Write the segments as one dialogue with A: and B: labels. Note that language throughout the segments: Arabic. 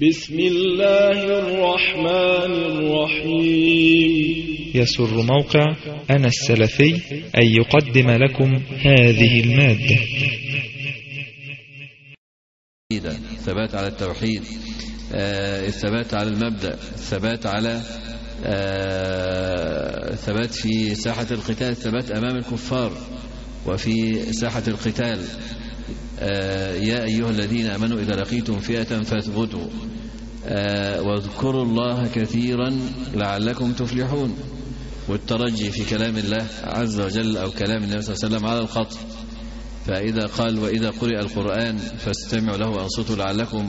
A: بسم الله الرحمن الرحيم.
B: يسر موقع أنا السلفي أن يقدم لكم هذه المادة.
C: الثبات على التوحيد، الثبات على المبدأ، الثبات على ثبات في ساحة القتال، الثبات أمام الكفار وفي ساحة القتال. يا أيها الذين آمنوا إذا لقيتم فئة فاثبتوا واذكروا الله كثيرا لعلكم تفلحون. والترجي في كلام الله عز وجل أو كلام النبي صلى الله عليه وسلم على الخطر، فإذا قال وإذا قرئ القرآن فاستمعوا له وأنصتوا لعلكم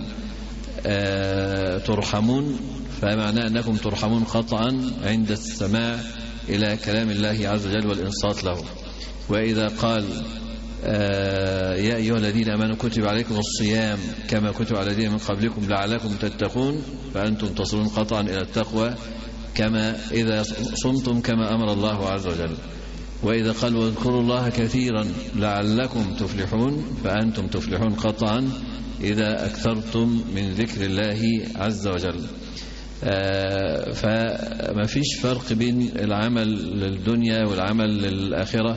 C: ترحمون، فمعناه أنكم ترحمون قطعا عند السماع إلى كلام الله عز وجل والإنصات له. وإذا قال يا أيها الذين آمنوا كتب عليكم الصيام كما كتب على الذين من قبلكم لعلكم تتقون، فأنتم تصلون قطعا إلى التقوى كما إذا صمتم كما أمر الله عز وجل. وإذا قال واذكروا الله كثيرا لعلكم تفلحون، فأنتم تفلحون قطعا إذا أكثرتم من ذكر الله عز وجل. فما فيش فرق بين العمل للدنيا والعمل للآخرة،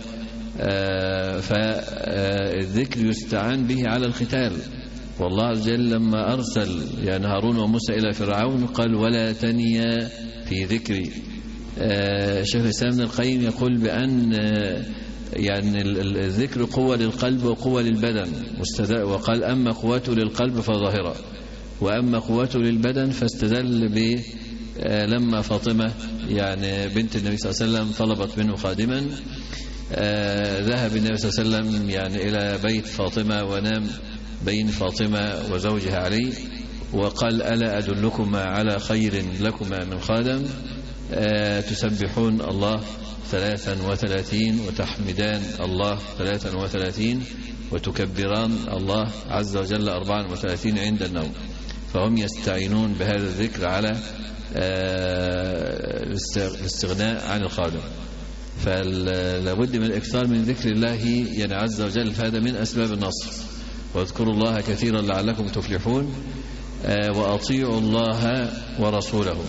C: فالذكر يستعان به على القتال. والله عز وجل لما أرسل يعني هارون وموسى إلى فرعون قال ولا تنيا في ذكري. شيخ الإسلام ابن القيم يقول بأن يعني الذكر قوة للقلب وقوة للبدن، وقال أما قوته للقلب فظاهرة وأما قوته للبدن، فاستدل ب لما فاطمة يعني بنت النبي صلى الله عليه وسلم طلبت منه خادما، ذهب النبي صلى الله عليه وسلم يعني إلى بيت فاطمة ونام بين فاطمة وزوجها علي، وقال ألا أدلكما على خير لكما من خادم، تسبحون الله 33 وتحمدان الله 33 وتكبران الله عز وجل 34 عند النوم. فهم يستعينون بهذا الذكر على الاستغناء عن الخادم. فلابد من الإكثار من ذكر الله يعني عز وجل، فهذا من أسباب النصر. واذكروا الله كثيرا لعلكم تفلحون، وأطيعوا الله ورسوله.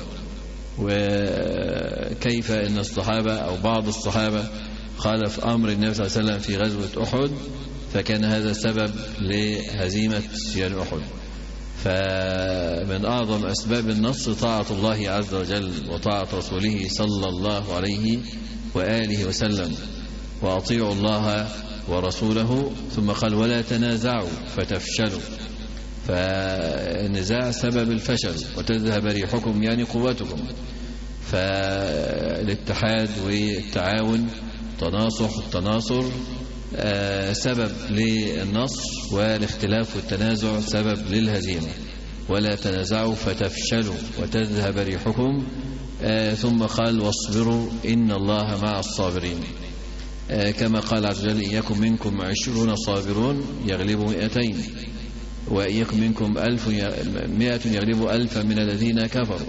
C: وكيف إن الصحابة أو بعض الصحابة خالف أمر النبي صلى الله عليه وسلم في غزوة أحد، فكان هذا سبب لهزيمة يعني أحد. فمن أعظم أسباب النصر طاعة الله عز وجل وطاعة رسوله صلى الله عليه وآله وسلم. وأطيعوا الله ورسوله، ثم قال ولا تنازعوا فتفشلوا، فالنزاع سبب الفشل وتذهب ريحكم يعني قوتكم. فالاتحاد والتعاون التناصر سبب للنصر، والاختلاف والتنازع سبب للهزيمة. ولا تنازعوا فتفشلوا وتذهب ريحكم، ثم قال واصبروا إن الله مع الصابرين، كما قال عز وجل إن يكن منكم 20 صابرون يغلبوا 200 وإن يكن منكم 100 يغلبوا 1000 من الذين كفروا.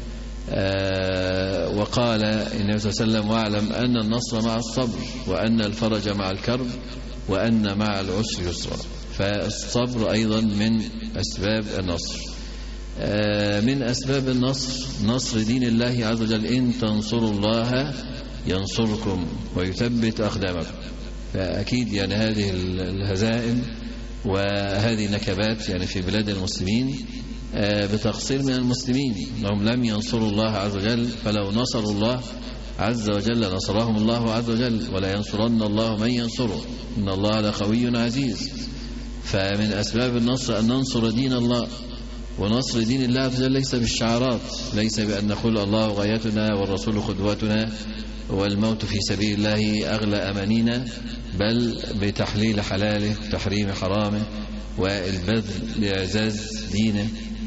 C: وقال النبي صلى الله عليه وسلم واعلم أن النصر مع الصبر وأن الفرج مع الكرب وأن مع العسر يسرا. فالصبر أيضا من أسباب النصر. من أسباب النصر نصر دين الله عز وجل، إن تنصروا الله ينصركم ويثبت أقدامكم. فأكيد يعني هذه الهزائم وهذه النكبات يعني في بلاد المسلمين بتقصير من المسلمين، انهم لم ينصروا الله عز وجل. فلو نصروا الله عز وجل نصرهم الله عز وجل، ولا ينصرن الله من ينصره إن الله لقوي عزيز. فمن أسباب النصر أن ننصر دين الله. ونصر دين الله عز وجل ليس بالشعارات، ليس بأن نقول الله غايتنا والرسول قدوتنا والموت في سبيل الله أغلى أمانينا، بل بتحليل حلاله وتحريم حرامه والبذل لإعزاز دينه.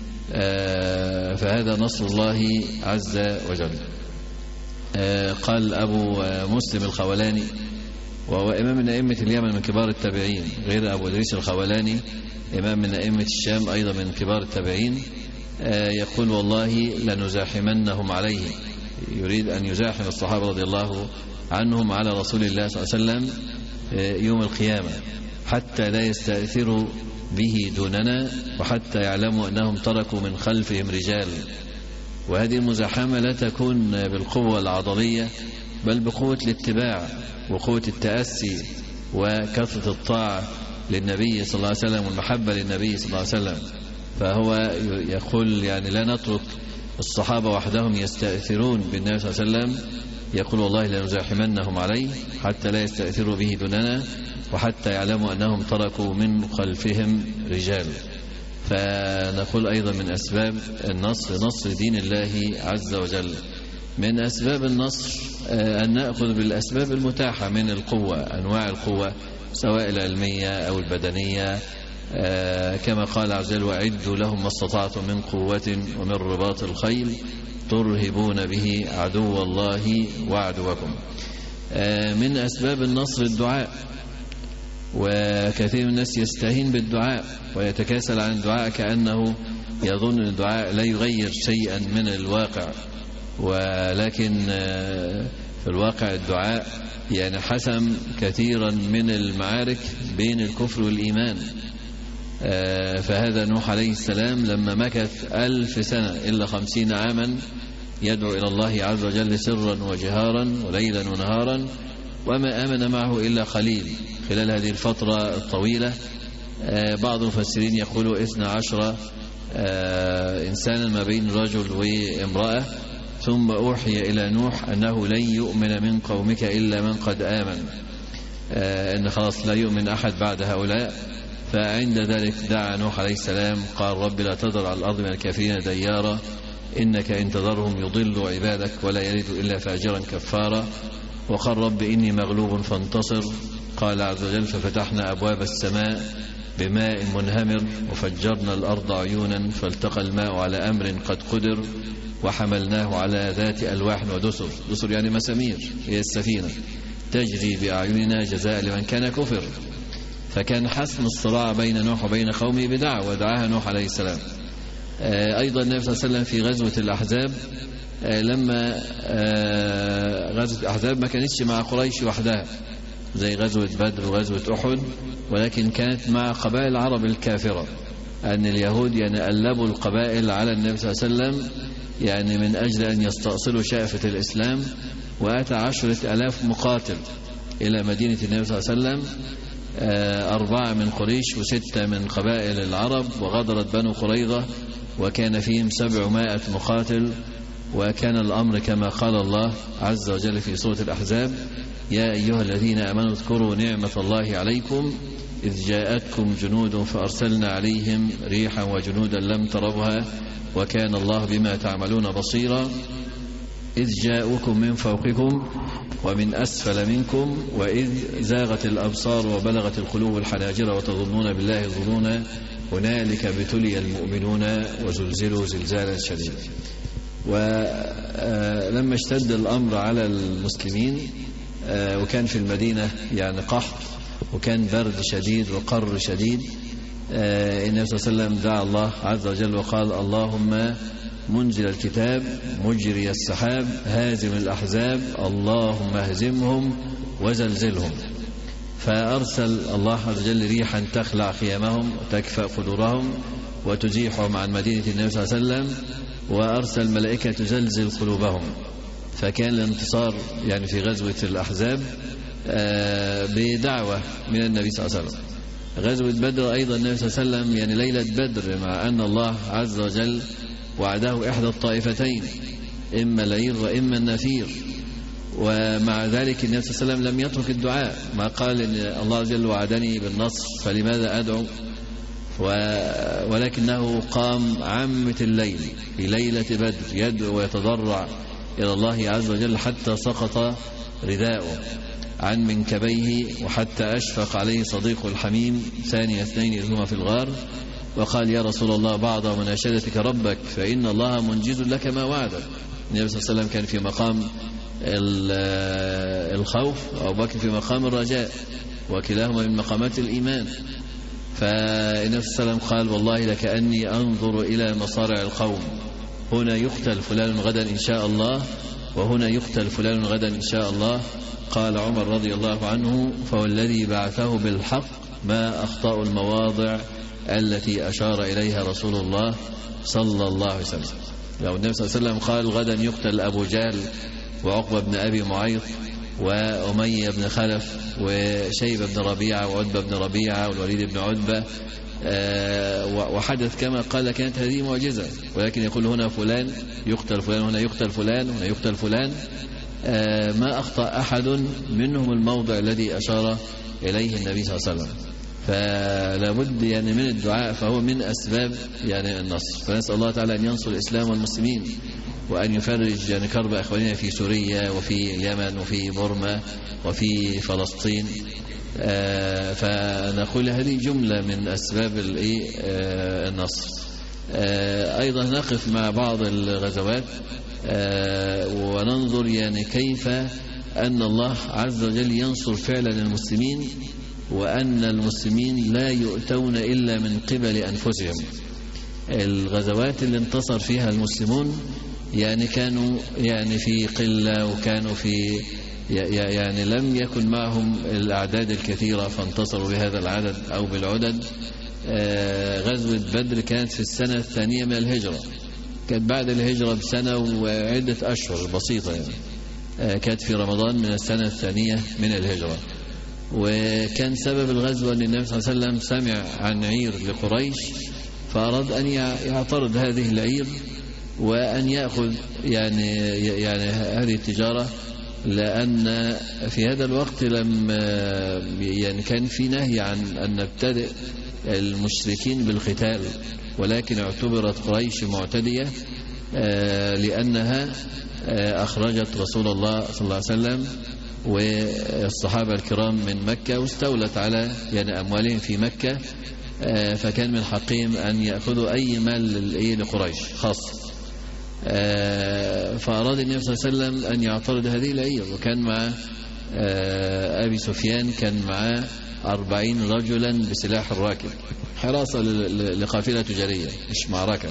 C: فهذا نصر الله عز وجل. قال أبو مسلم الخولاني، وهو إمام من أئمة اليمن من كبار التابعين، غير أبو إدريس الخولاني إمام من أئمة الشام أيضا من كبار التابعين، يقول والله لنزاحمنهم عليه، يريد أن يزاحم الصحابة رضي الله عنهم على رسول الله صلى الله عليه وسلم يوم القيامة، حتى لا يستأثروا به دوننا وحتى يعلموا أنهم تركوا من خلفهم رجال. وهذه المزاحمة لا تكون بالقوة العضلية بل بقوة الاتباع وقوة التأسي وكثرة الطاعة للنبي صلى الله عليه وسلم والمحبة للنبي صلى الله عليه وسلم. فهو يقول يعني لا نترك الصحابة وحدهم يستأثرون بالنبي صلى الله عليه وسلم، يقول والله لنزاحمنهم عليه حتى لا يستأثروا به دوننا وحتى يعلموا أنهم تركوا من خلفهم رجال. فنقول أيضا من أسباب النصر نصر دين الله عز وجل. من أسباب النصر أن نأخذ بالأسباب المتاحة من القوة، أنواع القوة سواء العلمية أو البدنية، كما قال عز وجل وأعدوا لهم ما استطعتم من قوة ومن رباط الخيل ترهبون به عدو الله وعدوكم. من أسباب النصر الدعاء، وكثير من الناس يستهين بالدعاء ويتكاسل عن الدعاء كأنه يظن أن الدعاء لا يغير شيئا من الواقع، ولكن في الواقع الدعاء يعني حسم كثيرا من المعارك بين الكفر والإيمان. فهذا نوح عليه السلام لما مكث 1000 سنة إلا 50 عاما يدعو إلى الله عز وجل سرا وجهارا وليلا ونهارا، وما آمن معه إلا قليل خلال هذه الفترة الطويلة. بعض المفسرين يقولوا 12 إنسانا ما بين رجل وامرأة. ثم أوحي إلى نوح أنه لن يؤمن من قومك إلا من قد آمن، أن خلاص لا يؤمن أحد بعد هؤلاء. فعند ذلك دعا نوح عليه السلام قال رب لا تذر على الأرض من الكافرين ديارا إنك إن تذرهم يضلوا عبادك ولا يلدوا إلا فاجرا كفارا. وقال رب إني مغلوب فانتصر. قال عز وجل ففتحنا أبواب السماء بماء منهمر وفجرنا الأرض عيونا فالتقى الماء على أمر قد قدر وحملناه على ذات ألواح ودسر. دسر يعني مسامير، هي السفينة تجري بأعيننا جزاء لمن كان كفر. فكان حسم الصراع بين نوح وبين قومه بدعوة ودعاها نوح عليه السلام. أيضا النبي صلى الله عليه وسلم في غزوة الأحزاب، لما غزوة الأحزاب ما كانتش مع قريش وحدها زي غزوة بدر وغزوة أحد، ولكن كانت مع قبائل العرب الكافرة، أن اليهود يعني ألبوا القبائل على النبي صلى الله عليه وسلم يعني من أجل أن يستأصلوا شأفة الإسلام. وأتى 10,000 مقاتل إلى مدينة النبي صلى الله عليه وسلم، 4 من قريش و6 من قبائل العرب، وغدرت بنو قريظة وكان فيهم 700 مقاتل. وكان الأمر كما قال الله عز وجل في سورة الأحزاب يا أيها الذين آمنوا اذكروا نعمة الله عليكم إذ جاءتكم جنود فأرسلنا عليهم ريحا وجنودا لم تروها وكان الله بما تعملون بصيرا إذ جاءوكم من فوقكم ومن أسفل منكم وإذ زاغت الأبصار وبلغت القلوب الحناجر وتظنون بالله الظنون هنالك ابتلي المؤمنون وزلزلوا زلزالا شديدا. ولما اشتد الأمر على المسلمين وكان في المدينة يعني قحط وكان برد شديد وقر شديد، النبي صلى الله عليه وسلم دعا الله عز وجل وقال اللهم منزل الكتاب مجري السحاب هازم الأحزاب اللهم اهزمهم وزلزلهم. فأرسل الله عز وجل ريحا تخلع خيامهم وتكفأ قدورهم وتزيحهم عن مدينة النبي صلى الله عليه وسلم، وأرسل ملائكة تزلزل قلوبهم. فكان الانتصار يعني في غزوة الأحزاب بدعوة من النبي صلى الله عليه وسلم. غزوة بدر أيضا النبي صلى الله عليه وسلم يعني ليلة بدر مع أن الله عز وجل وعده إحدى الطائفتين إما العير وإما النفير، ومع ذلك النبي صلى الله عليه وسلم لم يترك الدعاء، ما قال إن الله عز وجل وعدني بالنصر فلماذا أدعو، ولكنه قام عامة الليل في ليلة بدر يدعو ويتضرع إلى الله عز وجل حتى سقط رداؤه عن منكبيه وحتى أشفق عليه صديق الحميم ثاني اثنين إذ هما في الغار وقال يا رسول الله بعض مناشدتك ربك فإن الله منجز لك ما وعدك. النبي صلى الله عليه وسلم كان في مقام الخوف وأبو بكر في مقام الرجاء وكلاهما من مقامات الإيمان. فالنبي صلى الله عليه وسلم قال والله لكأني أنظر إلى مصارع القوم هنا يقتل فلان غدا إن شاء الله وهنا يقتل فلان غدا إن شاء الله. قال عمر رضي الله عنه فوالذي بعثه بالحق ما أخطأوا المواضع التي أشار إليها رسول الله صلى الله عليه وسلم. لو النبي صلى الله عليه وسلم قال غدا يقتل أبو جهل وعقبة بن أبي معيط وأمية بن خلف وشيبة بن ربيعة وعتبة بن ربيعة والوليد بن عتبة، وحدث كما قال كانت هذه معجزة، ولكن يقول هنا فلان يقتل فلان، هنا يقتل فلان، هنا يقتل فلان، ما أخطأ أحد منهم الموضع الذي أشار إليه النبي صلى الله عليه وسلم. فلا بد يعني من الدعاء، فهو من أسباب يعني النصر. فنسأل الله تعالى أن ينصر الإسلام والمسلمين، وأن يفرج يعني كرب أخواننا في سوريا وفي اليمن وفي بورما وفي فلسطين. فنقول هذه جملة من أسباب النصر. أيضا نقف مع بعض الغزوات وننظر يعني كيف أن الله عز وجل ينصر فعلا المسلمين، وأن المسلمين لا يؤتون إلا من قبل أنفسهم. الغزوات اللي انتصر فيها المسلمون يعني كانوا يعني في قلة، وكانوا في يعني لم يكن معهم الأعداد الكثيرة فانتصروا بهذا العدد أو بالعدد. غزوة بدر كانت في السنة الثانية من الهجرة، كانت بعد الهجرة بسنة وعدة أشهر بسيطة يعني. كانت في رمضان من السنة الثانية من الهجرة. وكان سبب الغزوة أن النبي صلى الله عليه وسلم سمع عن عير لقريش، فأراد أن يعترض هذه العير وأن يأخذ يعني هذه التجارة، لأن في هذا الوقت لم يعني كان في نهي عن أن نبتدئ المشركين بالقتال، ولكن اعتبرت قريش معتدية لأنها أخرجت رسول الله صلى الله عليه وسلم والصحابة الكرام من مكة، واستولت على يعني أموالهم في مكة، فكان من حقهم أن يأخذوا أي مال لقريش خاصة. فأراد النبي صلى الله عليه وسلم أن يعترض هذه العير، وكان مع أبي سفيان كان معاه 40 رجلا بسلاح الراكب، حراسة لقافلة تجارية مش معركة.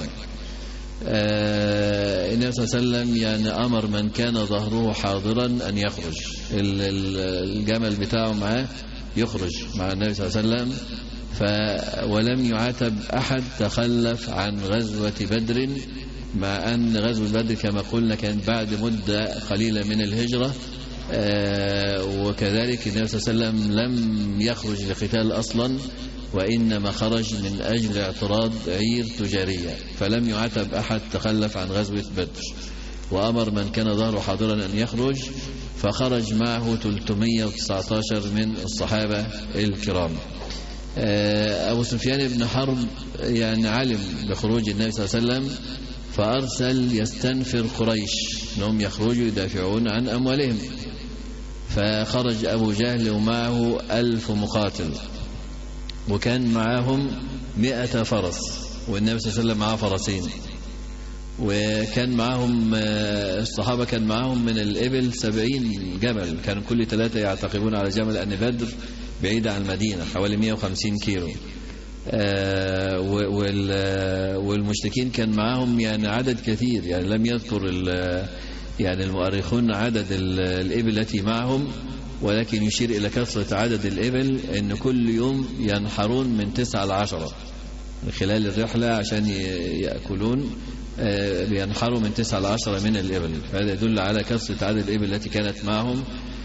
C: النبي صلى الله عليه وسلم يعني أمر من كان ظهره حاضرا أن يخرج، الجمل بتاعه معاه يخرج مع النبي صلى الله عليه وسلم. ولم يعاتب أحد تخلف عن غزوة بدر، مع أن غزوة بدر كما قلنا كانت بعد مدة قليلة من الهجرة. وكذلك النبي صلى الله عليه وسلم لم يخرج لقتال أصلا، وإنما خرج من أجل اعتراض عير تجارية، فلم يعاتب أحد تخلف عن غزوة بدر. وأمر من كان ظهره حاضرا أن يخرج، فخرج معه 319 من الصحابة الكرام. أبو سفيان بن حرب يعني علم بخروج النبي صلى الله عليه وسلم، فأرسل يستنفر قريش أنهم يخرجوا يدافعون عن أموالهم. فخرج أبو جهل ومعه 1000 مقاتل، وكان معهم 100 فرس، والنبي صلى الله عليه وسلم معه فرسين. وكان معهم الصحابة كان معهم من الإبل 70 جمل، كانوا كل 3 يعتقبون على جمل، لأن بدر بعيدة عن المدينة حوالي 150 كيلو. والمشركين كان معهم يعني عدد كثير، يعني لم يذكر يعني المؤرخون عدد الإبل التي معهم، ولكن يشير إلى كثرة عدد الإبل، أن كل يوم ينحرون من 9 ل 10 خلال الرحلة عشان يأكلون، بينحروا من 9 ل 10 من الإبل. فهذا يدل على كثرة عدد الإبل التي كانت معهم.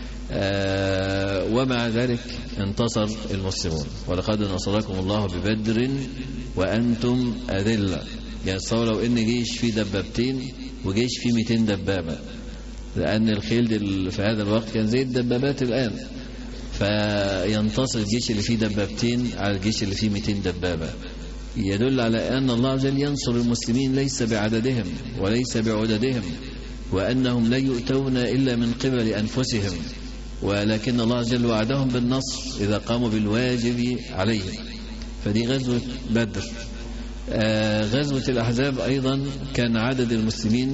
C: ومع ذلك انتصر المسلمون. ولقد نصركم الله ببدر وأنتم أذلة. يعني تصور لو إن جيش فيه دبابتين وجيش فيه 200 دبابة، لأن الخيل في هذا الوقت كان زي الدبابات الآن، فينتصر الجيش اللي فيه دبابتين على الجيش اللي فيه 200 دبابة. يدل على أن الله عز وجل ينصر المسلمين ليس بعددهم وليس بعددهم، وأنهم لا يؤتون إلا من قبل أنفسهم، ولكن الله عز وجل وعدهم بالنصر إذا قاموا بالواجب عليهم. فدي غزوة بدر. غزوة الأحزاب أيضا كان عدد المسلمين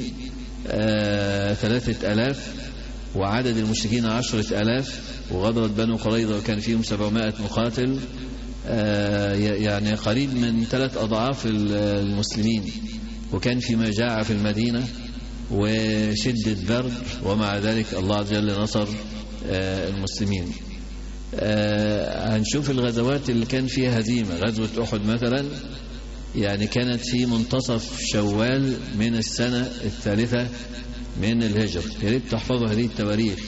C: 3000 وعدد المشركين 10,000، وغدرت بنو قريظة وكان فيهم 700 مقاتل، يعني قريب من 3 أضعاف المسلمين. وكان في مجاعة في المدينة وشدة برد، ومع ذلك الله عز وجل نصر المسلمين. هنشوف الغزوات اللي كان فيها هزيمة. غزوة أحد مثلا يعني كانت في منتصف شوال من السنة الثالثة من الهجرة. يا ريت تحفظوا هذه التواريخ.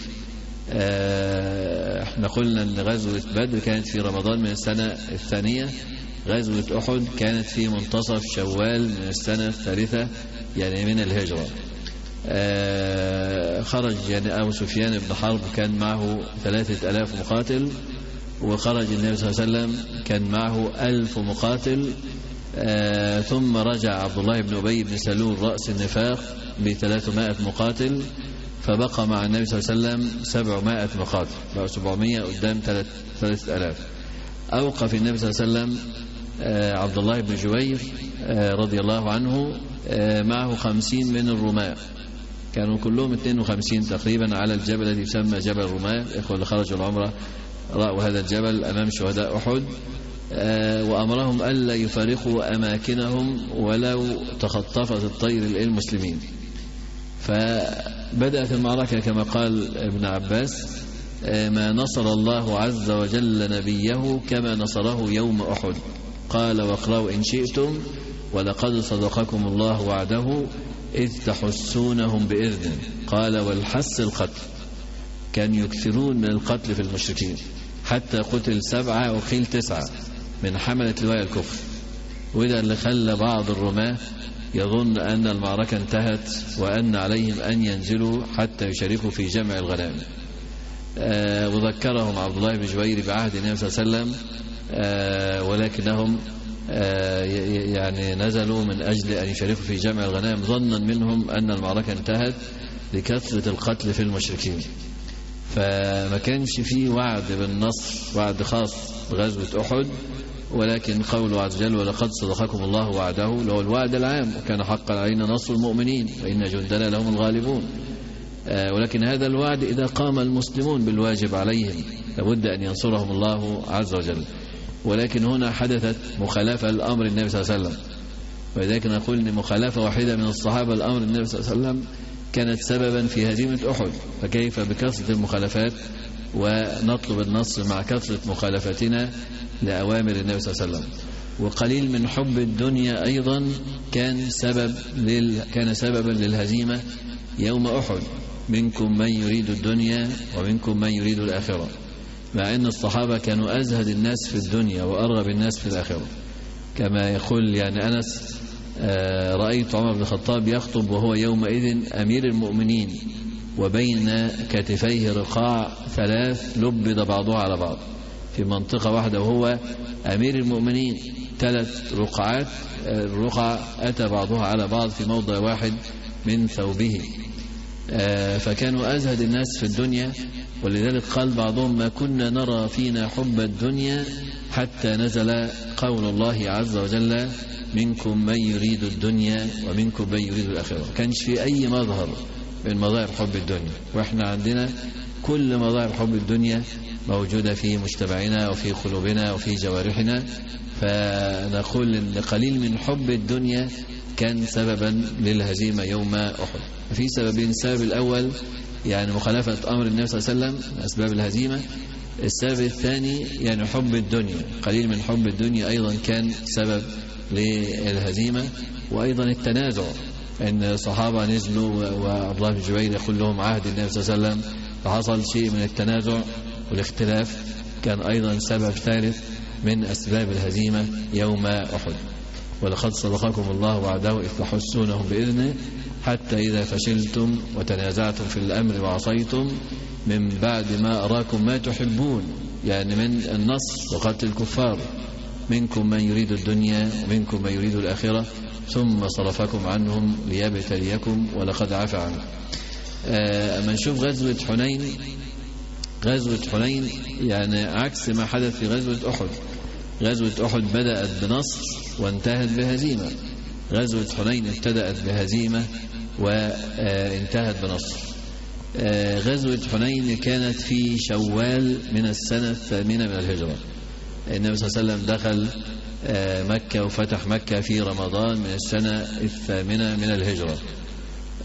C: احنا قلنا ان غزوة بدر كانت في رمضان من السنة الثانية، غزوة أحد كانت في منتصف شوال من السنة الثالثة يعني من الهجرة. خرج يعني أبو سفيان بن حرب كان معه 3000 مقاتل، وخرج النبي صلى الله عليه وسلم كان معه 1000 مقاتل. ثم رجع عبد الله بن أبي بن سلول رأس النفاق ب300 مقاتل، فبقى مع النبي صلى الله عليه وسلم 700 مقاتل، بقى 700 قدام 3000. أوقف النبي صلى الله عليه وسلم عبد الله بن جبير رضي الله عنه معه 50 من الرماة، كانوا كلهم 52 تقريبا على الجبل الذي يسمى جبل الرماة. الإخوة اللي خرجوا العمرة رأوا هذا الجبل أمام شهداء أحد، وأمرهم ألا يفارقوا أماكنهم ولو تخطفت الطير المسلمين. فبدأت المعركة كما قال ابن عباس: ما نصر الله عز وجل نبيه كما نصره يوم أحد، قال واقرأوا إن شئتم ولقد صدقكم الله وعده إذ تحسونهم بإذنه، قال والحس القتل. كان يكثرون من القتل في المشركين حتى قتل 7 وقيل 9 من حملة لواء الكفر، وإذا اللي خلى بعض الرماة يظن أن المعركة انتهت وأن عليهم أن ينزلوا حتى يشاركوا في جمع الغنائم. وذكرهم عبد الله بن جبير بعهد النبي صلى الله عليه وسلم، ولكنهم يعني نزلوا من أجل أن يشاركوا في جمع الغنائم ظنا منهم أن المعركة انتهت لكثرة القتل في المشركين. فما كانش فيه وعد بالنصر، وعد خاص بغزوة أحد، ولكن قوله عز وجل ولقد صدقكم الله وعده له الوعد العام، وكان حقا علينا نصر المؤمنين وإن جندنا لهم الغالبون. ولكن هذا الوعد إذا قام المسلمون بالواجب عليهم لابد أن ينصرهم الله عز وجل. ولكن هنا حدثت مخالفة لأمر النبي صلى الله عليه وسلم، ولذلك نقول أن مخالفة واحدة من الصحابة لأمر النبي صلى الله عليه وسلم كانت سببا في هزيمة أحد، فكيف بكثرة المخالفات ونطلب النصر مع كثرة مخالفتنا لأوامر النبي صلى الله عليه وسلم. وقليل من حب الدنيا أيضا كان سببا للهزيمة يوم أحد. منكم من يريد الدنيا ومنكم من يريد الآخرة، مع أن الصحابة كانوا أزهد الناس في الدنيا وأرغب الناس في الآخرة. كما يقول يعني أنس: رأيت عمر بن الخطاب يخطب وهو يومئذ أمير المؤمنين وبين كتفيه رقاع 3 لبد بعضها على بعض في منطقة واحدة، وهو أمير المؤمنين 3 رقعات، الرقع أتى بعضها على بعض في موضع واحد من ثوبه. فكانوا أزهد الناس في الدنيا، ولذلك قال بعضهم: ما كنا نرى فينا حب الدنيا حتى نزل قول الله عز وجل منكم من يريد الدنيا ومنكم من يريد الآخرة. كانش في أي مظهر من مظاهر حب الدنيا، وإحنا عندنا كل مظاهر حب الدنيا موجودة في مجتمعنا وفي قلوبنا وفي جوارحنا. فنقول أن قليل من حب الدنيا كان سببا للهزيمة يوم أحد. في سببين: السبب الأول يعني مخالفة أمر النبي صلى الله عليه وسلم من أسباب الهزيمة. السبب الثاني يعني حب الدنيا، قليل من حب الدنيا أيضا كان سبب للهزيمة. وأيضا التنازع، أن الصحابة نزلوا وعبد الله بن جبير يقول لهم عهد النبي صلى الله عليه وسلم، فحصل شيء من التنازع والاختلاف، كان أيضا سبب ثالث من أسباب الهزيمة يوم أحد. ولقد صدقكم الله وعده إذ تحسونهم بإذنه حتى إذا فشلتم وتنازعتم في الأمر وعصيتم من بعد ما أراكم ما تحبون، يعني من النصر وقتل الكفار، منكم من يريد الدنيا ومنكم من يريد الآخرة ثم صرفكم عنهم ليبتليكم ولقد عفى عنكم. أما نشوف غزوة حنين يعني عكس ما حدث في غزوة أحد. غزوة أحد بدأت بنصر وانتهت بهزيمة، غزوة حنين ابتدأت بهزيمة وانتهت بنصر. غزوة حنين كانت في شوال من السنة 8 من الهجرة. النبي صلى الله عليه وسلم دخل مكة وفتح مكة في رمضان من السنة 8 من الهجرة.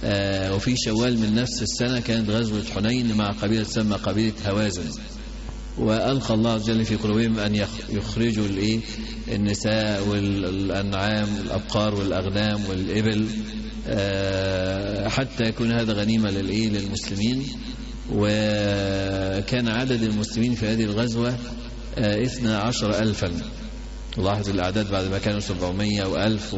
C: وفي شوال من نفس السنة كانت غزوة حنين مع قبيلة تسمى قبيلة هوازن. وألقى الله عز وجل في قلوبهم أن يخرجوا النساء والأنعام والأبقار والأغنام والإبل حتى يكون هذا غنيمة للمسلمين. وكان عدد المسلمين في هذه الغزوة 12,000. لاحظ الأعداد بعد ما كانوا 700 و1000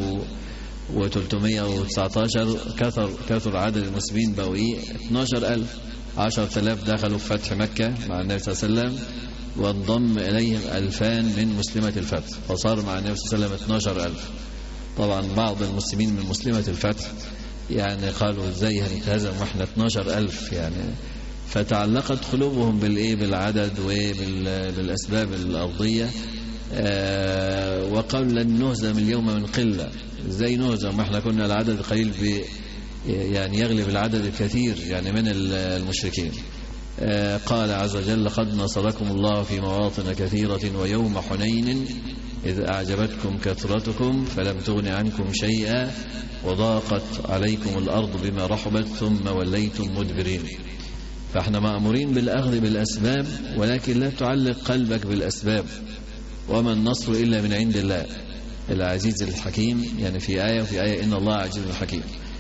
C: و319 كثر عدد المسلمين بقوا 12,000. 10,000 دخلوا في فتح مكة مع النبي صلى الله عليه وسلم، وانضم إليهم 2000 من مسلمة الفتح، فصار مع النبي صلى الله عليه وسلم 12,000. طبعا بعض المسلمين من مسلمة الفتح يعني قالوا ازاي هنتهزم واحنا 12,000 يعني، فتعلقت قلوبهم بالعدد وبالأسباب الأرضية، وقالوا لن نهزم اليوم من قلة. ازاي نهزم واحنا كنا العدد قليل يعني يغلب العدد الكثير يعني من المشركين. قال عز وجل لقد نصركم الله في مواطن كثيرة ويوم حنين إذ أعجبتكم كثرتكم فلم تغن عنكم شيئا وضاقت عليكم الأرض بما رحبت ثم وليتم مدبرين. فاحنا مأمورين بالأخذ بالأسباب، ولكن لا تعلق قلبك بالأسباب. وما النصر إلا من عند الله العزيز الحكيم، يعني في آية وفي آية إن الله عزيز حكيم.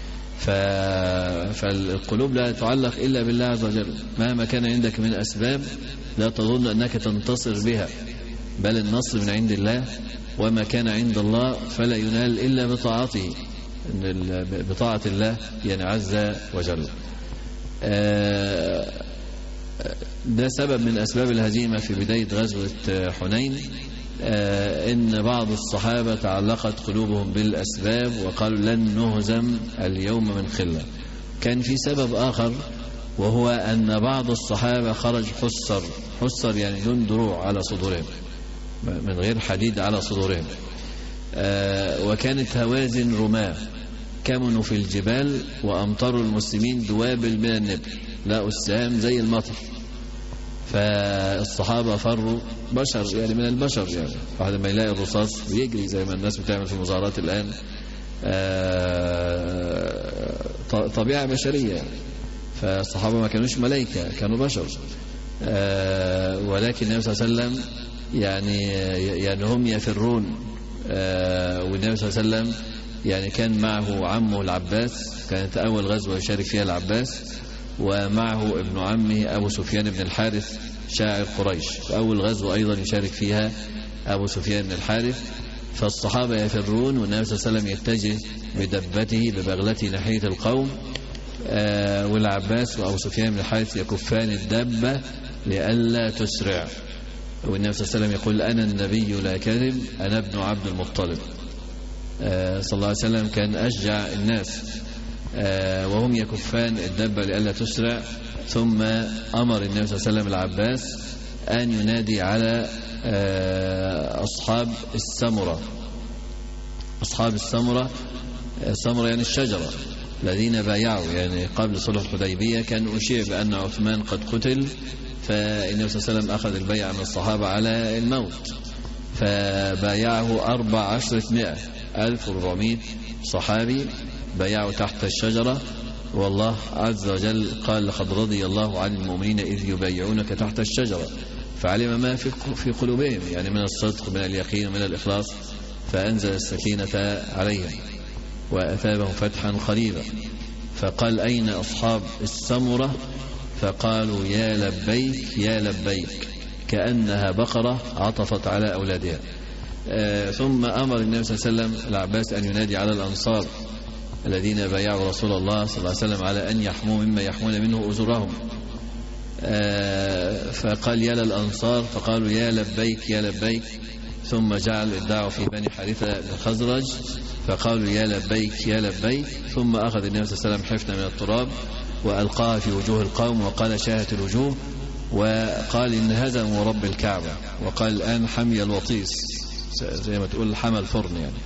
C: فالقلوب لا تعلق إلا بالله عز وجل. مهما كان عندك من أسباب لا تظن أنك تنتصر بها، بل النصر من عند الله، وما كان عند الله فلا ينال إلا بطاعته، بطاعة الله يعني عز وجل. ده سبب من أسباب الهزيمة في بداية غزوة حنين، إن بعض الصحابة تعلقت قلوبهم بالأسباب وقالوا لن نهزم اليوم من قلة. كان في سبب آخر، وهو أن بعض الصحابة خرج حصر يعني دون دروع على صدورهم، من غير حديد على صدورهم، وكانت هوازن رماة كمنوا في الجبال وأمطروا المسلمين دوابل من النبل، لقوا السهام زي المطر. فالصحابة فروا بشر يعني من البشر، يعني واحد ما يلاقي الرصاص بيجري زي ما الناس بتعمل في المظاهرات الآن، طبيعة بشرية. فالصحابة ما كانوش ملائكة، كانوا بشر. ولكن النبي صلى الله عليه وسلم يعني هم يفرون، والنبي صلى الله عليه وسلم يعني كان معه عمه العباس، كانت أول غزوة يشارك فيها العباس، ومعه ابن عمه أبو سفيان بن الحارث شاعر قريش، أول غزوة أيضا يشارك فيها أبو سفيان بن الحارث. فالصحابة يفرون والنبي صلى الله عليه وسلم يتجه بدبته ببغلته ناحية القوم، والعباس وأبو سفيان بن الحارث يكفان الدبة لئلا تسرع. والنبي صلى الله عليه وسلم يقول أنا النبي لا كذب، أنا ابن عبد المطلب. صلى الله عليه وسلم كان أشجع الناس، وهم يكفان الدبة لئلا تسرع. ثم أمر النبي صلى الله عليه وسلم العباس أن ينادي على أصحاب السمرة. أصحاب السمرة يعني الشجرة الذين بايعوا، يعني قبل صلح الحديبية كان أشيع بأن عثمان قد قتل، فالنبي صلى الله عليه وسلم أخذ البيعة من الصحابة على الموت، فبايعه 1400 صحابي بايعوا تحت الشجرة. والله عز وجل قال لقد رضي الله عن المؤمنين إذ يبايعونك تحت الشجرة، فعلم ما في قلوبهم يعني من الصدق من اليقين ومن الإخلاص، فأنزل السكينة عليهم وأثابهم فتحا قريبا. فقال أين أصحاب السمرة؟ فقالوا يا لبيك يا لبيك، كأنها بقرة عطفت على أولادها. ثم أمر النبي صلى الله عليه وسلم العباس أن ينادي على الأنصار الذين بايعوا رسول الله صلى الله عليه وسلم على أن يحموا مما يحمون منه أزرهم. فقال يا للأنصار، فقالوا يا لبيك يا لبيك. ثم جعل الدعوة في بني حارثة الخزرج، فقالوا يا لبيك يا لبيك. ثم أخذ النبي صلى الله عليه وسلم حفنة من التراب وألقاها في وجوه القوم وقال شاهت الوجوه، وقال إن هزموا رب الكعبة، وقال الآن حمي الوطيس، زي ما تقول حمى الفرن يعني.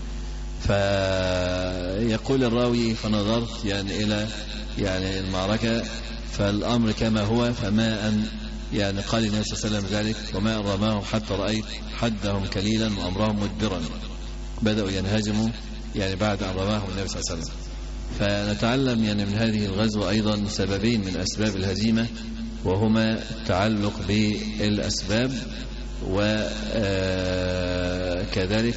C: فيقول الراوي فنظرت يعني إلى يعني المعركة فالأمر كما هو، فما أن يعني قال النبي صلى الله عليه وسلم ذلك وما أن رماهم حتى رأيت حدهم كليلا وأمرهم مدبرا، بدأوا ينهزموا يعني بعد أن رماهم النبي صلى الله عليه وسلم. فنتعلم يعني من هذه الغزوة أيضا سببين من أسباب الهزيمة، وهما التعلق بالأسباب، وكذلك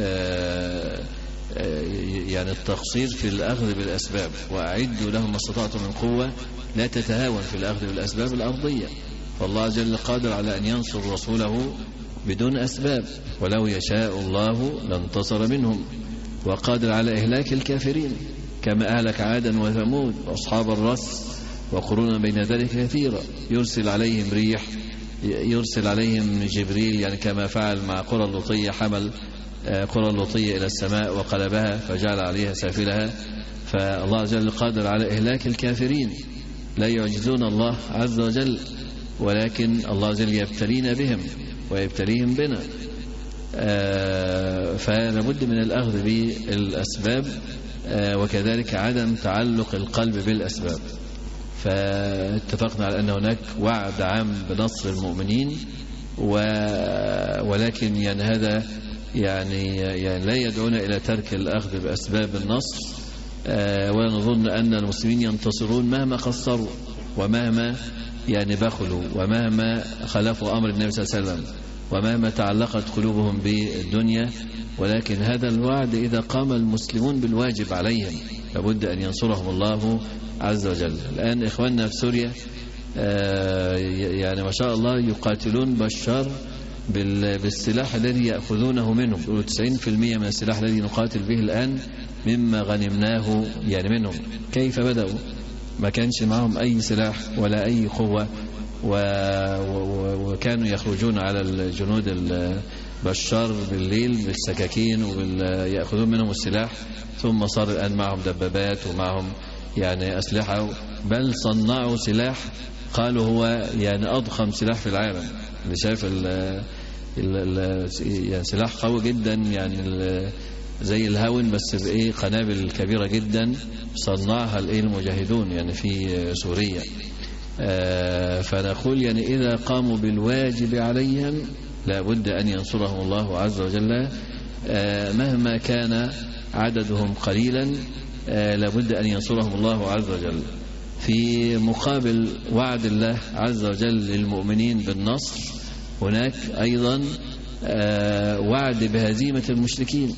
C: يعني التقصير في الأخذ بالأسباب. وأعدوا لهم ما استطعتم من قوة، لا تتهاون في الأخذ بالأسباب الأرضية، فالله عز وجل قادر على أن ينصر رسوله بدون أسباب، ولو يشاء الله لانتصر منهم، وقادر على إهلاك الكافرين كما أهلك عادا وثمود وأصحاب الرس وقرونا بين ذلك كثيرا. يرسل عليهم ريح، يرسل عليهم جبريل، يعني كما فعل مع قرى اللوطية، حمل قرى اللوطية إلى السماء وقلبها فجعل عليها سافلها. فالله عز وجل قادر على إهلاك الكافرين، لا يعجزون الله عز وجل، ولكن الله عز وجل يبتلينا بهم ويبتليهم بنا. فلابد من الأخذ بالأسباب، وكذلك عدم تعلق القلب بالأسباب. فاتفقنا على أن هناك وعد عام بنصر المؤمنين، ولكن يعني هذا يعني لا يدعونا إلى ترك الأخذ بأسباب النصر، ولا نظن أن المسلمين ينتصرون مهما قصروا ومهما يعني بخلوا ومهما خالفوا أمر النبي صلى الله عليه وسلم ومهما تعلقت قلوبهم بالدنيا. ولكن هذا الوعد إذا قام المسلمون بالواجب عليهم لابد أن ينصرهم الله عز وجل. الآن إخواننا في سوريا يعني ما شاء الله يقاتلون بشار بالسلاح الذي يأخذونه منهم. 90% من السلاح الذي نقاتل به الآن مما غنمناه يعني منهم. كيف بدأوا؟ ما كانش معهم أي سلاح ولا أي قوة، وكانوا يخرجون على الجنود البشار بالليل بالسكاكين ويأخذون منهم السلاح، ثم صار الآن معهم دبابات ومعهم يعني أسلحة، بل صنعوا سلاح قالوا هو يعني أضخم سلاح في العالم. اللي شاف يعني سلاح قوي جدا، يعني زي الهاون بس بإيه قنابل كبيرة جدا صنعها المجاهدون يعني في سوريا. فنقول يعني إذا قاموا بالواجب عليهم لابد أن ينصرهم الله عز وجل، مهما كان عددهم قليلا لابد أن ينصرهم الله عز وجل. في مقابل وعد الله عز وجل للمؤمنين بالنصر هناك أيضا وعد بهزيمة المشركين.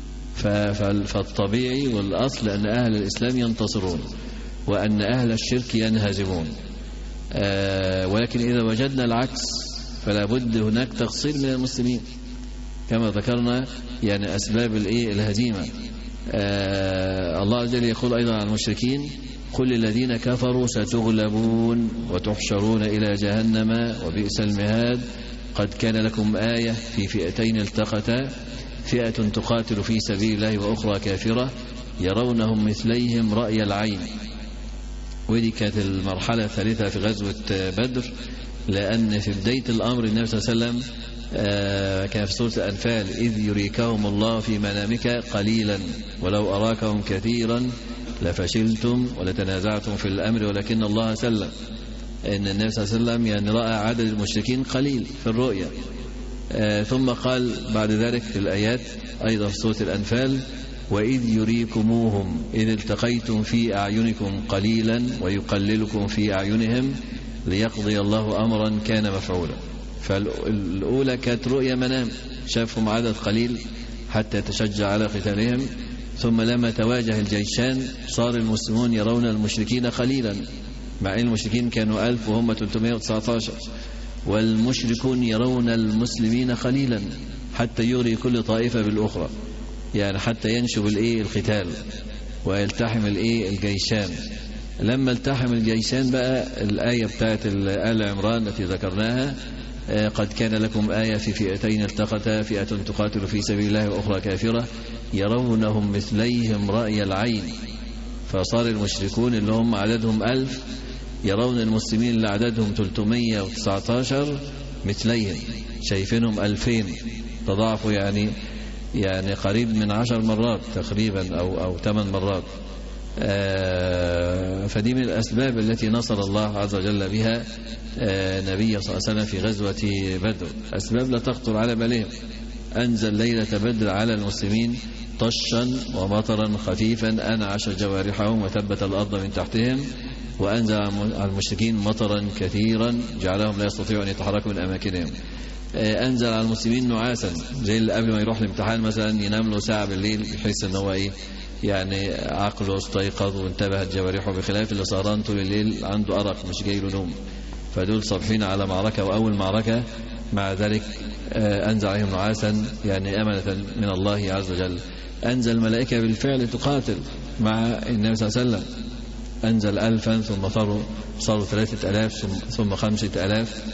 C: فالطبيعي والأصل أن أهل الإسلام ينتصرون وأن أهل الشرك ينهزمون، ولكن إذا وجدنا العكس فلا بد هناك تقصير من المسلمين كما ذكرنا يعني أسباب الهزيمة. الله عز وجل يقول أيضا عن المشركين: قل للذين كفروا ستغلبون وتحشرون إلى جهنم وبئس المهاد قد كان لكم آية في فئتين التقتا فئة تقاتل في سبيل الله وأخرى كافرة يرونهم مثليهم رأي العين. ودي كانت المرحلة الثالثة في غزوة بدر، لأن في بداية الأمر النبي صلى الله عليه وسلم كان في سورة الأنفال: إذ يريكهم الله في منامك قليلا ولو أراكهم كثيرا لفشلتم ولتنازعتم في الأمر ولكن الله سلم. إن النبي صلى الله عليه وسلم يعني رأى عدد المشركين قليل في الرؤيا. ثم قال بعد ذلك في الآيات أيضا في سورة الأنفال: وإذ يريكموهم إذ التقيتم في أعينكم قليلا ويقللكم في أعينهم ليقضي الله أمرا كان مفعولا. فالأولى كانت رؤيا منام، شافهم عدد قليل حتى يتشجع على قتالهم، ثم لما تواجه الجيشان صار المسلمون يرون المشركين قليلا، مع أن المشركين كانوا 1000 وهم 319، والمشركون يرون المسلمين قليلا حتى يغري كل طائفة بالأخرى، يعني حتى ينشب القتال ويلتحم الجيشان. لما التحم الجيشان بقى الآية بتاعت آل عمران التي ذكرناها: قد كان لكم آية في فئتين التقتا فئة تقاتل في سبيل الله وأخرى كافرة يرونهم مثليهم رأي العين. فصار المشركون اللي هم عددهم 1000 يرون المسلمين اللي عددهم 319 مثليهم، شايفينهم 2000، تضاعفوا يعني قريب من 10 مرات تقريبا أو 8 مرات. فدي من الأسباب التي نصر الله عز وجل بها نبي صلى الله عليه وسلم في غزوة بدر، أسباب لا تخطر على بالهم. أنزل ليلة بدر على المسلمين طشا ومطرا خفيفا أنعش جوارحهم وثبت الأرض من تحتهم وأنزل على المشركين مطرا كثيرا جعلهم لا يستطيعوا أن يتحركوا من أماكنهم. أنزل على المسلمين نعاسا، زي اللي قبل ما يروح الامتحان مثلا ينام له ساعة بالليل بحيث ان هو يعني عقله استيقظ وانتبهت جوارحه، بخلاف اللي سهران طول الليل عنده أرق مش جاي له نوم. فدول صابحين على معركة وأول معركة، مع ذلك أنزل عليهم نعاسا يعني أمنة من الله عز وجل. أنزل الملائكة بالفعل تقاتل مع النبي صلى الله عليه وسلم، أنزل 1000 ثم صاروا 3000 ثم 5000.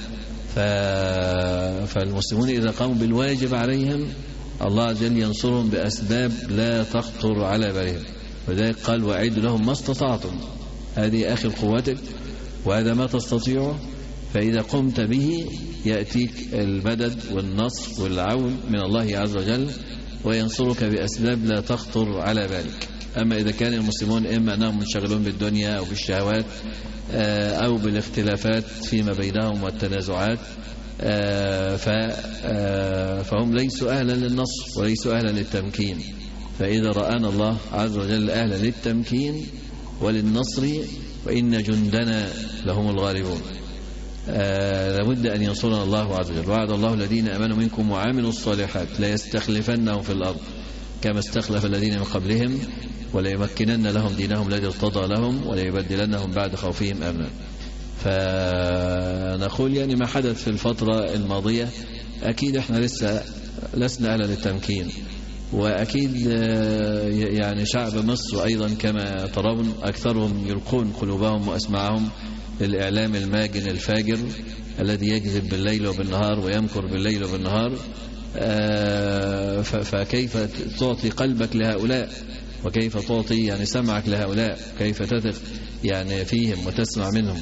C: فالمسلمون إذا قاموا بالواجب عليهم الله عز وجل ينصرهم بأسباب لا تخطر على بالهم، وذلك قال وأعدوا لهم ما استطعتم. هذه آخر قوتك وهذا ما تستطيعه، فإذا قمت به يأتيك المدد والنصر والعون من الله عز وجل وينصرك بأسباب لا تخطر على بالك. أما إذا كان المسلمون إما أنهم منشغلون بالدنيا أو بالشهوات أو بالاختلافات فيما بينهم والتنازعات، فهم ليسوا أهلا للنصر وليسوا أهلا للتمكين. فإذا رآنا الله عز وجل أهلا للتمكين وللنصر وإن جندنا لهم الغالبون، لابد أن ينصرنا الله عز وجل. وعد الله الذين آمنوا منكم وعملوا الصالحات لا يستخلفنهم في الأرض كما استخلف الذين من قبلهم وليمكنن لهم دينهم الذي ارتضى لهم وليبدلنهم بعد خوفهم أمنا. فنقول يعني ما حدث في الفترة الماضية أكيد احنا لسه لسنا أهلا للتمكين، وأكيد يعني شعب مصر أيضا كما ترون أكثرهم يلقون قلوبهم وأسماعهم للإعلام الماجن الفاجر الذي يكذب بالليل وبالنهار ويمكر بالليل وبالنهار. فكيف تعطي قلبك لهؤلاء وكيف تعطي يعني سمعك لهؤلاء، كيف تثق يعني فيهم وتسمع منهم.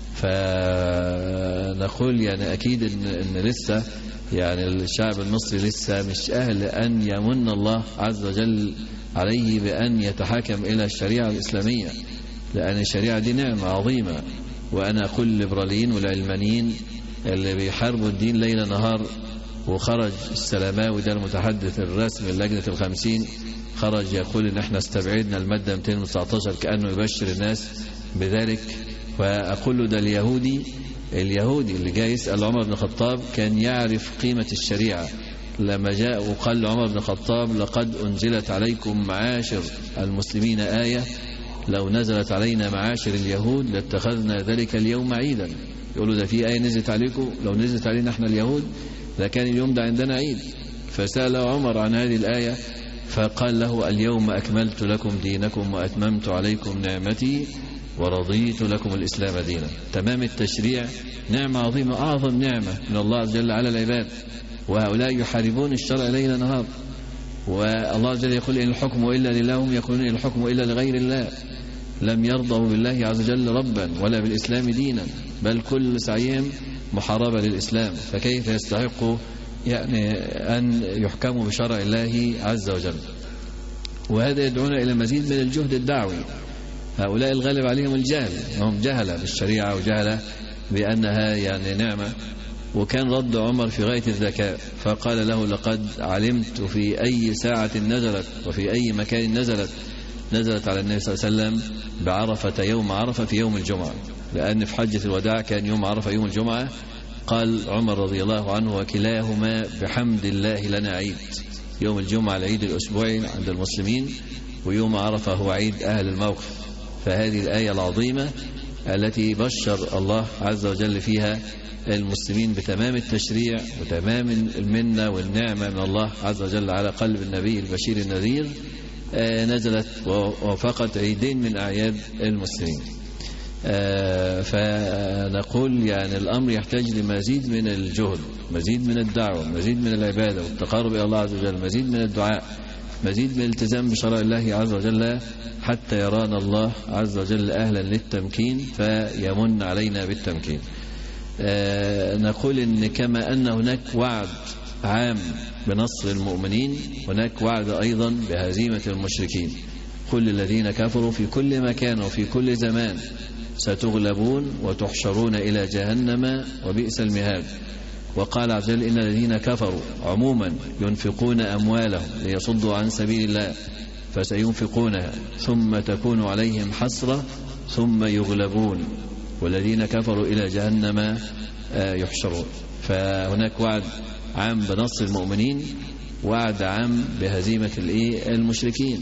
C: فنقول يعني أكيد إن لسه يعني الشعب المصري لسه مش أهل أن يمن الله عز وجل عليه بأن يتحاكم إلى الشريعة الإسلامية، لأن الشريعة دي نعمة عظيمة. وأنا أقول الليبراليين والعلمانيين اللي بيحاربوا الدين ليل نهار، وخرج السلماوي ده المتحدث الرسمي للجنة ال50 خرج يقول إن احنا استبعدنا المادة 219 كأنه يبشر الناس بذلك. فأقول له ده اليهودي اللي جاي يسأل عمر بن الخطاب كان يعرف قيمة الشريعة لما جاء وقال لعمر بن الخطاب لقد أنزلت عليكم معاشر المسلمين آية لو نزلت علينا معاشر اليهود لاتخذنا ذلك اليوم عيدا. يقولوا ده في آية نزلت عليكم، لو نزلت علينا احنا اليهود لكان اليوم ده عندنا عيد. فسأل عمر عن هذه الآية فقال له اليوم أكملت لكم دينكم وأتممت عليكم نعمتي ورضيت لكم الإسلام دينا. تمام التشريع نعمة عظيمة، أعظم نعمة من الله عز وجل على العباد، وهؤلاء يحاربون الشرع ليل نهار. والله عز وجل يقول إن الحكم إلا لله، هم يقولون إن الحكم إلا لغير الله، لم يرضوا بالله عز وجل ربا ولا بالإسلام دينا، بل كل سعيهم محاربة للإسلام. فكيف يستحقوا يعني أن يحكموا بشرع الله عز وجل؟ وهذا يدعونا إلى مزيد من الجهد الدعوي. هؤلاء الغالب عليهم الجهل، هم جهلة بالشريعة وجهلة بأنها يعني نعمة. وكان رد عمر في غاية الذكاء فقال له لقد علمت في أي ساعة نزلت وفي أي مكان نزلت على النبي صلى الله عليه وسلم بعرفة يوم عرفة في يوم الجمعة، لأن في حجة الوداع كان يوم عرفة يوم الجمعة. قال عمر رضي الله عنه وكلاهما بحمد الله لنا عيد، يوم الجمعة العيد الأسبوعي عند المسلمين، ويوم عرفة هو عيد أهل الموقف. فهذه الآية العظيمة التي بشر الله عز وجل فيها المسلمين بتمام التشريع وتمام المنة والنعمة من الله عز وجل على قلب النبي البشير النذير، نزلت وفقط عيدين من أعياد المسلمين. فنقول يعني الأمر يحتاج لمزيد من الجهد، مزيد من الدعوة، مزيد من العبادة والتقرب إلى الله عز وجل، مزيد من الدعاء، مزيد من الالتزام بشرع الله عز وجل، حتى يرانا الله عز وجل أهلا للتمكين فيمن علينا بالتمكين. نقول إن كما أن هناك وعد عام بنصر المؤمنين، هناك وعد أيضا بهزيمة المشركين. كل الذين كفروا في كل مكان وفي كل زمان ستغلبون وتحشرون إلى جهنم وبئس المهاد. وقال عز وجل إن الذين كفروا عموما ينفقون أموالهم ليصدوا عن سبيل الله فسينفقونها ثم تكون عليهم حسرة ثم يغلبون والذين كفروا إلى جهنم يحشرون. فهناك وعد عام بنصر المؤمنين، وعد عام بهزيمة المشركين.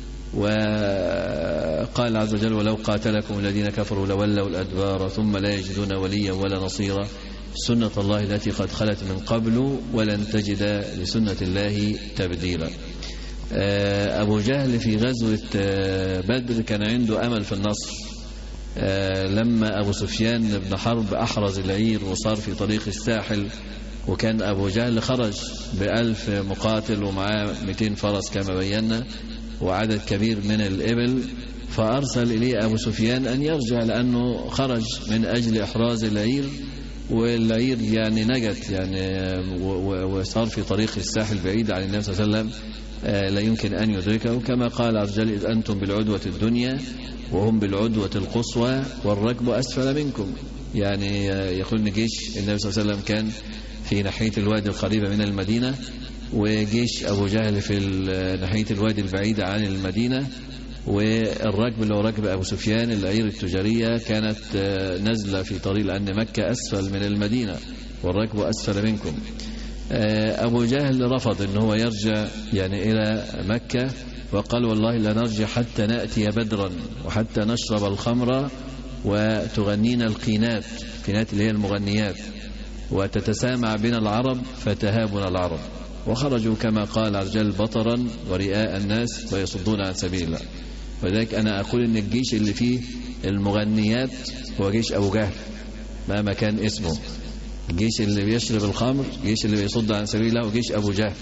C: وقال عز وجل ولو قاتلكم الذين كفروا لولوا الأدبار ثم لا يجدون وليا ولا نصيرا سنة الله التي قد خلت من قبل ولن تجد لسنة الله تبديلا. أبو جهل في غزوة بدر كان عنده أمل في النصر. لما أبو سفيان بن حرب أحرز العير وصار في طريق الساحل، وكان أبو جهل خرج ب1000 مقاتل ومعاه 200 فرس كما بينا وعدد كبير من الإبل، فأرسل إليه أبو سفيان أن يرجع لأنه خرج من أجل إحراز العير، والعير يعني نجت يعني وصار في طريق الساحل بعيد عن النبي صلى الله عليه وسلم لا يمكن أن يدركه، كما قال عز وجل إذ أنتم بالعدوة الدنيا وهم بالعدوة القصوى والركب أسفل منكم. يعني يقول جيش النبي صلى الله عليه وسلم كان في ناحية الوادي القريبة من المدينة، وجيش أبو جهل في ناحية الوادي البعيدة عن المدينة، والركب اللي هو ركب أبو سفيان العير التجارية كانت نزلة في طريق لأن مكة أسفل من المدينة والركب أسفل منكم. أبو جهل رفض أنه هو يرجع يعني إلى مكة، وقال والله لا نرجع حتى نأتي بدرا وحتى نشرب الخمر وتغنينا القينات اللي هي المغنيات وتتسامع بنا العرب فتهابنا العرب. وخرجوا كما قال عز وجل بطرا ورئاء الناس ويصدون عن سبيل الله. ولذلك أنا أقول إن الجيش اللي فيه المغنيات هو جيش أبو جهل مهما كان اسمه. الجيش اللي بيشرب الخمر، الجيش اللي بيصد عن سبيل الله وجيش أبو جهل.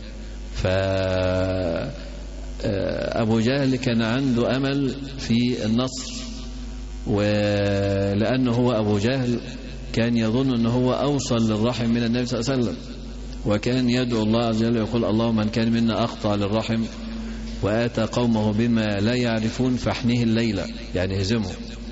C: فأبو جهل كان عنده أمل في النصر، ولأنه هو أبو جهل كان يظن أنه هو أوصل للرحم من النبي صلى الله عليه وسلم، وكان يدعو الله عز وجل ويقول اللهم من كان منا أقطع للرحم وآتى قومه بما لا يعرفون فاحنيه الليلة، يعني هزمه.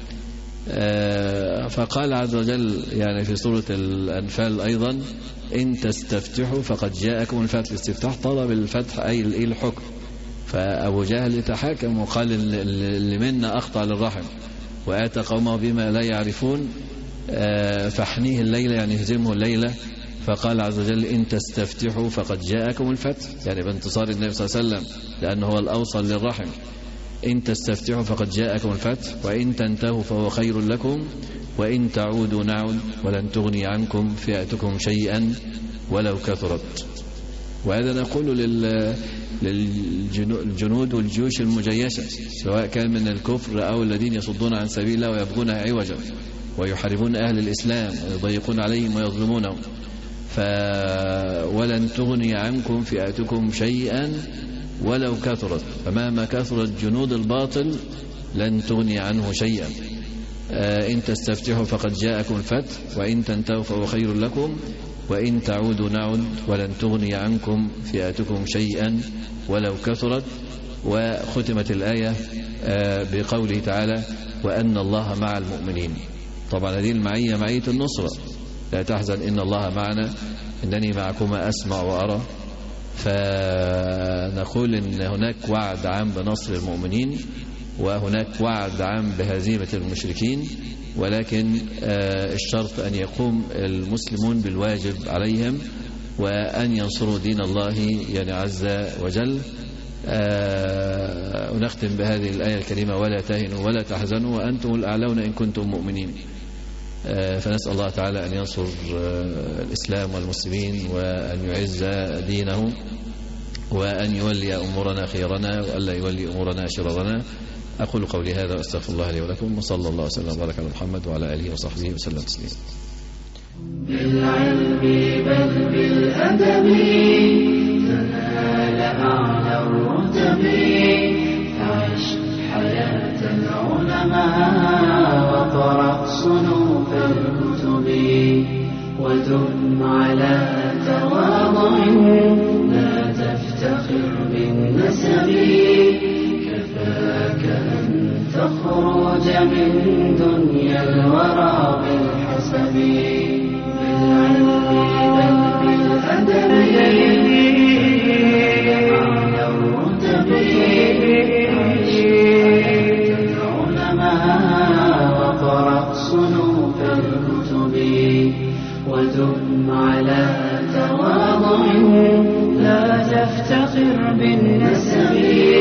C: فقال عز وجل يعني في سورة الأنفال أيضا إن تستفتحوا فقد جاءكم الفتح. الاستفتاح طلب الفتح أي الحكم. فأبو جهل تحاكم وقال اللي منا أقطع للرحم وآتى قومه بما لا يعرفون فاحنيه الليلة، يعني هزمه الليلة. فقال عز وجل إن تستفتحوا فقد جاءكم الفتح، يعني بانتصار النبي صلى الله عليه وسلم لأنه هو الأوصل للرحم. إن تستفتحوا فقد جاءكم الفتح وإن تنتهوا فهو خير لكم وإن تعودوا نعود ولن تغني عنكم فئتكم شيئا ولو كثرت. وهذا نقول للجنود والجيوش المجيشة سواء كان من الكفر أو الذين يصدون عن سبيل الله ويبغونها عوجا ويحاربون أهل الإسلام ويضيقون عليهم ويظلمونهم. ولن تغني عنكم فئتكم شيئا ولو كثرت، فمهما كثرت جنود الباطل لن تغني عنه شيئا. إن تستفتحوا فقد جاءكم الفتح وإن تنتهوا فهو خير لكم وإن تعودوا نعد ولن تغني عنكم فئتكم شيئا ولو كثرت. وختمت الآية بقوله تعالى وأن الله مع المؤمنين. طبعا هذه المعية معية النصرة، لا تحزن إن الله معنا إنني معكما أسمع وأرى. فنقول إن هناك وعد عام بنصر المؤمنين وهناك وعد عام بهزيمة المشركين، ولكن الشرط أن يقوم المسلمون بالواجب عليهم وأن ينصروا دين الله يعني عز وجل. ونختم بهذه الآية الكريمة ولا تهنوا ولا تحزنوا وأنتم الأعلون إن كنتم مؤمنين. فنسأل الله تعالى أن ينصر الإسلام والمسلمين وأن يعز دينه وأن يولي أمورنا خيرنا وألا يولي أمورنا شررنا. أقول قولي هذا وأستغفر الله لي ولكم وصلى الله وسلم وبارك على محمد وعلى آله وصحبه وسلم تسليما.
D: بالعلم بل بالأدب تنال أعلى الرتب. عش حياة العلماء وقرأ صنوف الكتب ودم على تواضع لا تفتخر بالنسب. كفاك أن تخرج من دنيا الورى بالحسب. بالعلم بل بالأدب على الرتب. عش حياة العلماء ودم على تواضع لا تفتخر بالنسب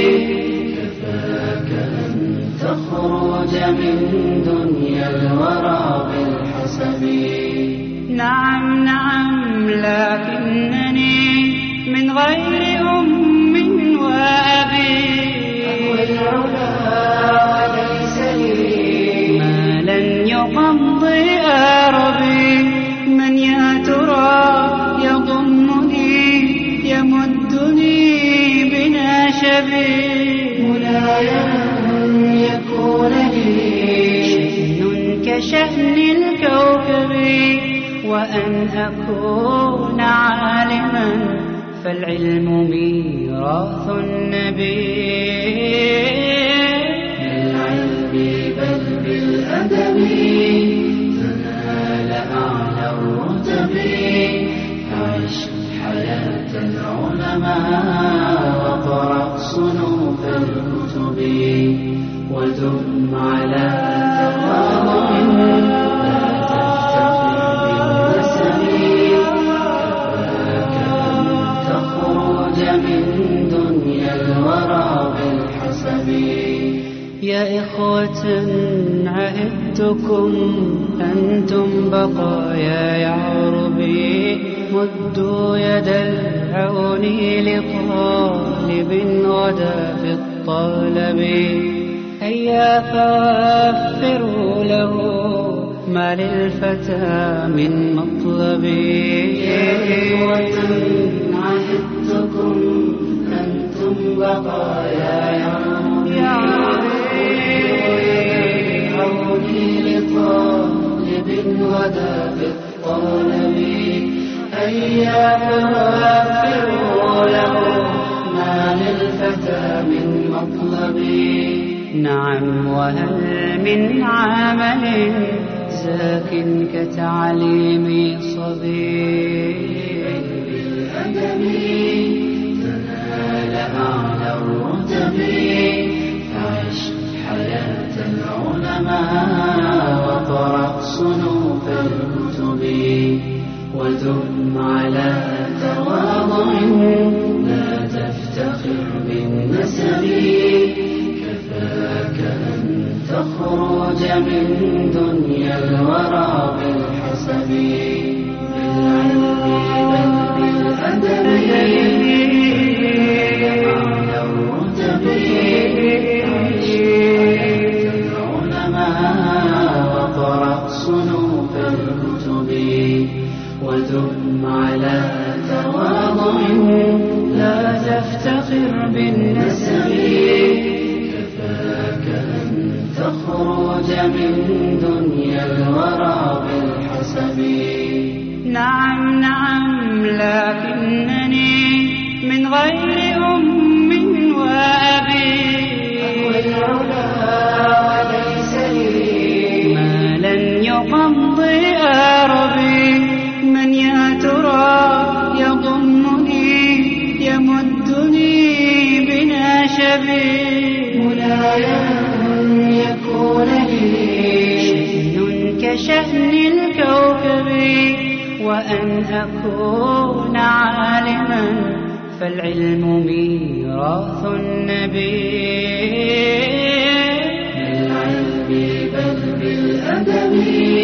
D: كفاك أن تخرج من دنيا الورى بالحسب
E: نعم نعم لكنني من غير أم وأبي
D: أهوى العلا وليس لي
E: ما لن يقضي أربي من يا ترى يضمني يمدني بناشبي
D: مولاي أن يكون لي
E: شأن كشأن الكوكب وأن أكون عالما فالعلم ميراث النبي
D: بالعلم بل بالأدب تنال أعلى الرتب عش حياة العلماء وقرأ صنوف الكتب ودم على تواضع لا تفتخر بالنسب كفاك أن تخرج من دنيا الورى بالحسب
E: يا إخوة عهدتكم أنتم بقايا يعربي مدوا يد العون لطالب غدا في الطلب هيا فوفروا له ما للفتى من مطلب
D: يا إخوة عهدتكم أنتم بقايا عوني لطالب غدا في الطلب هيا فوفروا له ما للفتى من مطلب
E: نعم وهل من عمل زاك كتعليم صبي
D: بالأدب تنال أعلى الرتب فعش حياة العلماء وقرأ صنوف الكتب ودم على تواضع لا تفتخر بالنسب كفاك أن تخرج من دنيا الورى بالحسب بالعلم بل بالأدب أعلى الرتب عش حياة العلماء وقرأ صنوف الكتب ودم على تواضع لا تفتخر بالنسب كفاك أن تخرج من دنيا الورى بالحسب
E: نعم نعم لكنني من غير أم وأبي
D: أهوى العلا وليس لي
E: ما لن يقضي أربي من يا ترى يضمني يمدني بناشبي
D: مولاي أن يكون لي
E: شأن كشأن الكوكب وأن أكون عالما فالعلم ميراث النبي
D: بالعلم بل بالأدب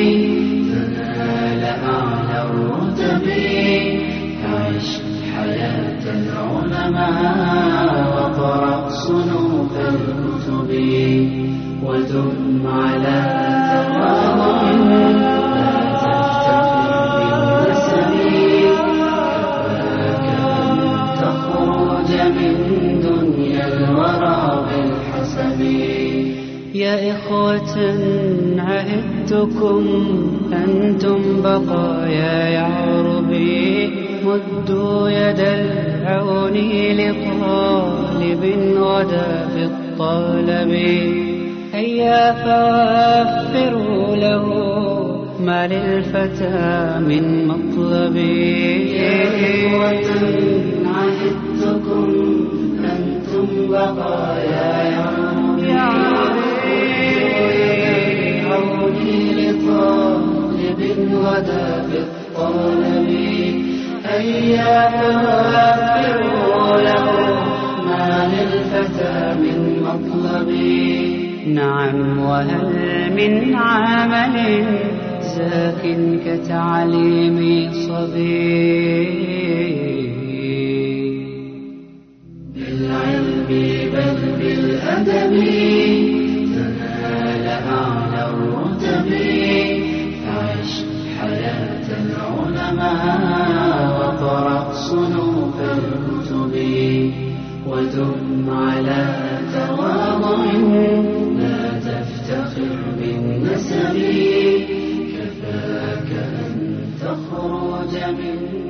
D: تنال أعلى الرتب عش حياة العلماء وقرأ صنوف الكتب ودم على تواضع لا تفتخر بالنسب كفاك أن تخرج من دنيا الورى بالحسب
E: يا إخوة عهدتكم أنتم بقايا يعربي مدوا يد العون لطالب غدا في الطلب هيا فوفروا له ما للفتى من مطلب
D: يا إخوة عهدتكم أنتم بقايا عوني لطالب غدا في الطلب هيا فوفروا له ما للفتى من مطلب.
E: نعم، وهل من عمل زاك كتعليم صبي؟
D: بالعلم بل بالأدب تنال أعلى الرتب. فعش حياة العلماء وقرأ صنوف الكتب. ودم على تواضع لا تفتخر بالنسب. كفاك أن تخرج من